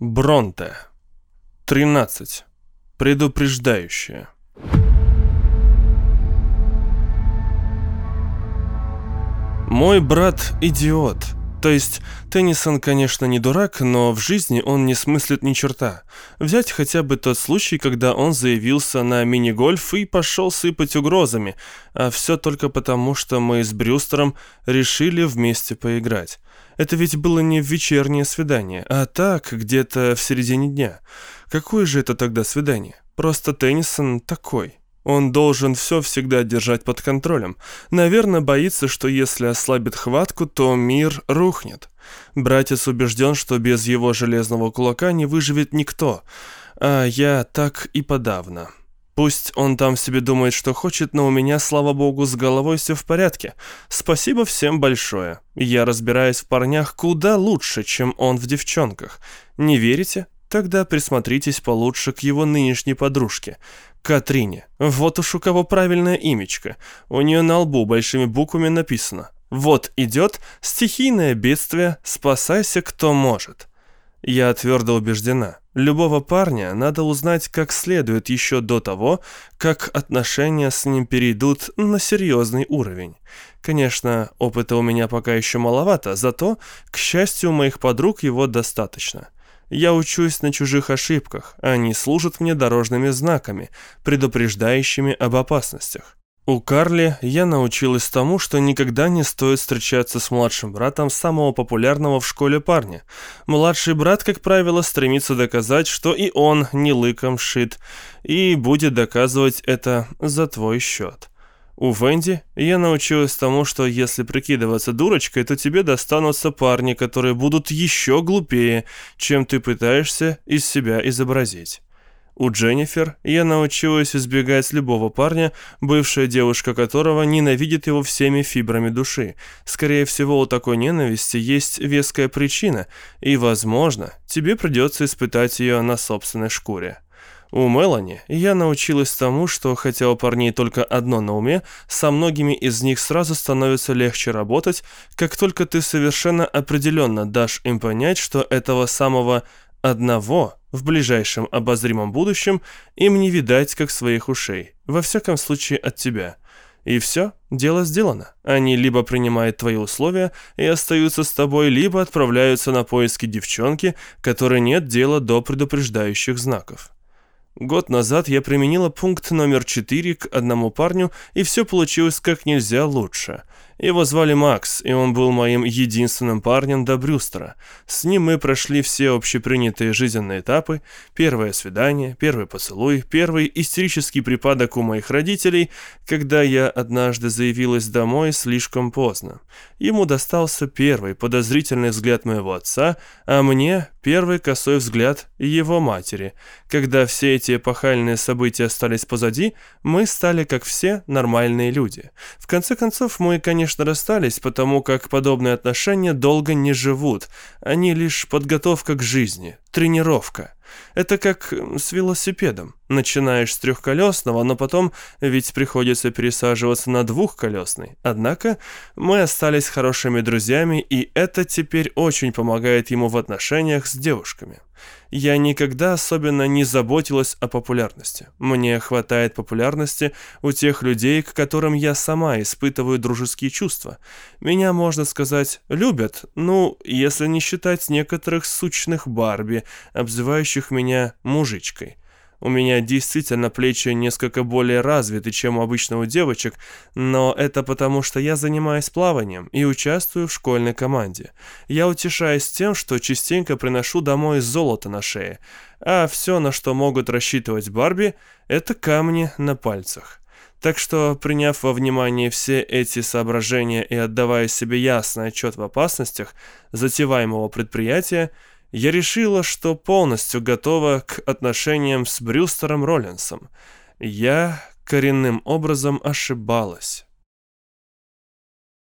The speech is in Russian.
Бронте. 13. Предупреждающее. Мой брат идиот. То есть Теннисон, конечно, не дурак, но в жизни он не смыслит ни черта. Взять хотя бы тот случай, когда он заявился на мини-гольф и пошел сыпать угрозами, а все только потому, что мы с Брюстером решили вместе поиграть. Это ведь было не вечернее свидание, а так, где-то в середине дня. Какое же это тогда свидание? Просто Теннисон такой. Он должен все всегда держать под контролем. Наверное, боится, что если ослабит хватку, то мир рухнет. Братец убежден, что без его железного кулака не выживет никто. А я так и подавно. Пусть он там себе думает, что хочет, но у меня, слава богу, с головой все в порядке. Спасибо всем большое. Я разбираюсь в парнях куда лучше, чем он в девчонках. Не верите? Тогда присмотритесь получше к его нынешней подружке, Катрине. Вот уж у кого правильное имечко. У нее на лбу большими буквами написано: «Вот идет стихийное бедствие, спасайся, кто может». Я твердо убеждена, любого парня надо узнать как следует еще до того, как отношения с ним перейдут на серьезный уровень. Конечно, опыта у меня пока еще маловато, зато, к счастью, у моих подруг его достаточно. Я учусь на чужих ошибках, они служат мне дорожными знаками, предупреждающими об опасностях. У Карли я научилась тому, что никогда не стоит встречаться с младшим братом самого популярного в школе парня. Младший брат, как правило, стремится доказать, что и он не лыком шит, и будет доказывать это за твой счет. У Венди я научилась тому, что если прикидываться дурочкой, то тебе достанутся парни, которые будут еще глупее, чем ты пытаешься из себя изобразить. У Дженнифер я научилась избегать любого парня, бывшая девушка которого ненавидит его всеми фибрами души. Скорее всего, у такой ненависти есть веская причина, и, возможно, тебе придется испытать ее на собственной шкуре. У Мелани я научилась тому, что хотя у парней только одно на уме, со многими из них сразу становится легче работать, как только ты совершенно определенно дашь им понять, что этого самого одного в ближайшем обозримом будущем им не видать как своих ушей, во всяком случае от тебя. И все, дело сделано. Они либо принимают твои условия и остаются с тобой, либо отправляются на поиски девчонки, которой нет дела до предупреждающих знаков. Год назад я применила пункт номер 4 к одному парню, и все получилось как нельзя лучше. Его звали Макс, и он был моим единственным парнем до Брюстера. С ним мы прошли все общепринятые жизненные этапы: первое свидание, первый поцелуй, первый истерический припадок у моих родителей, когда я однажды заявилась домой слишком поздно. Ему достался первый подозрительный взгляд моего отца, а мне первый косой взгляд его матери. Когда все эти эпохальные события остались позади, мы стали как все нормальные люди. В конце концов, мы, конечно, расстались, потому как подобные отношения долго не живут. Они лишь подготовка к жизни, тренировка. Это как с велосипедом. Начинаешь с трехколесного, но потом ведь приходится пересаживаться на двухколесный. Однако мы остались хорошими друзьями, и это теперь очень помогает ему в отношениях с девушками. Я никогда особенно не заботилась о популярности. Мне хватает популярности у тех людей, к которым я сама испытываю дружеские чувства. Меня, можно сказать, любят, если не считать некоторых сучных Барби, обзывающих меня мужичкой. У меня действительно плечи несколько более развиты, чем у обычных девочек, но это потому, что я занимаюсь плаванием и участвую в школьной команде. Я утешаюсь тем, что частенько приношу домой золото на шее, а все, на что могут рассчитывать Барби, это камни на пальцах. Так что, приняв во внимание все эти соображения и отдавая себе ясный отчет в опасностях затеваемого предприятия, я решила, что полностью готова к отношениям с Брюстером Роллинсом. Я коренным образом ошибалась.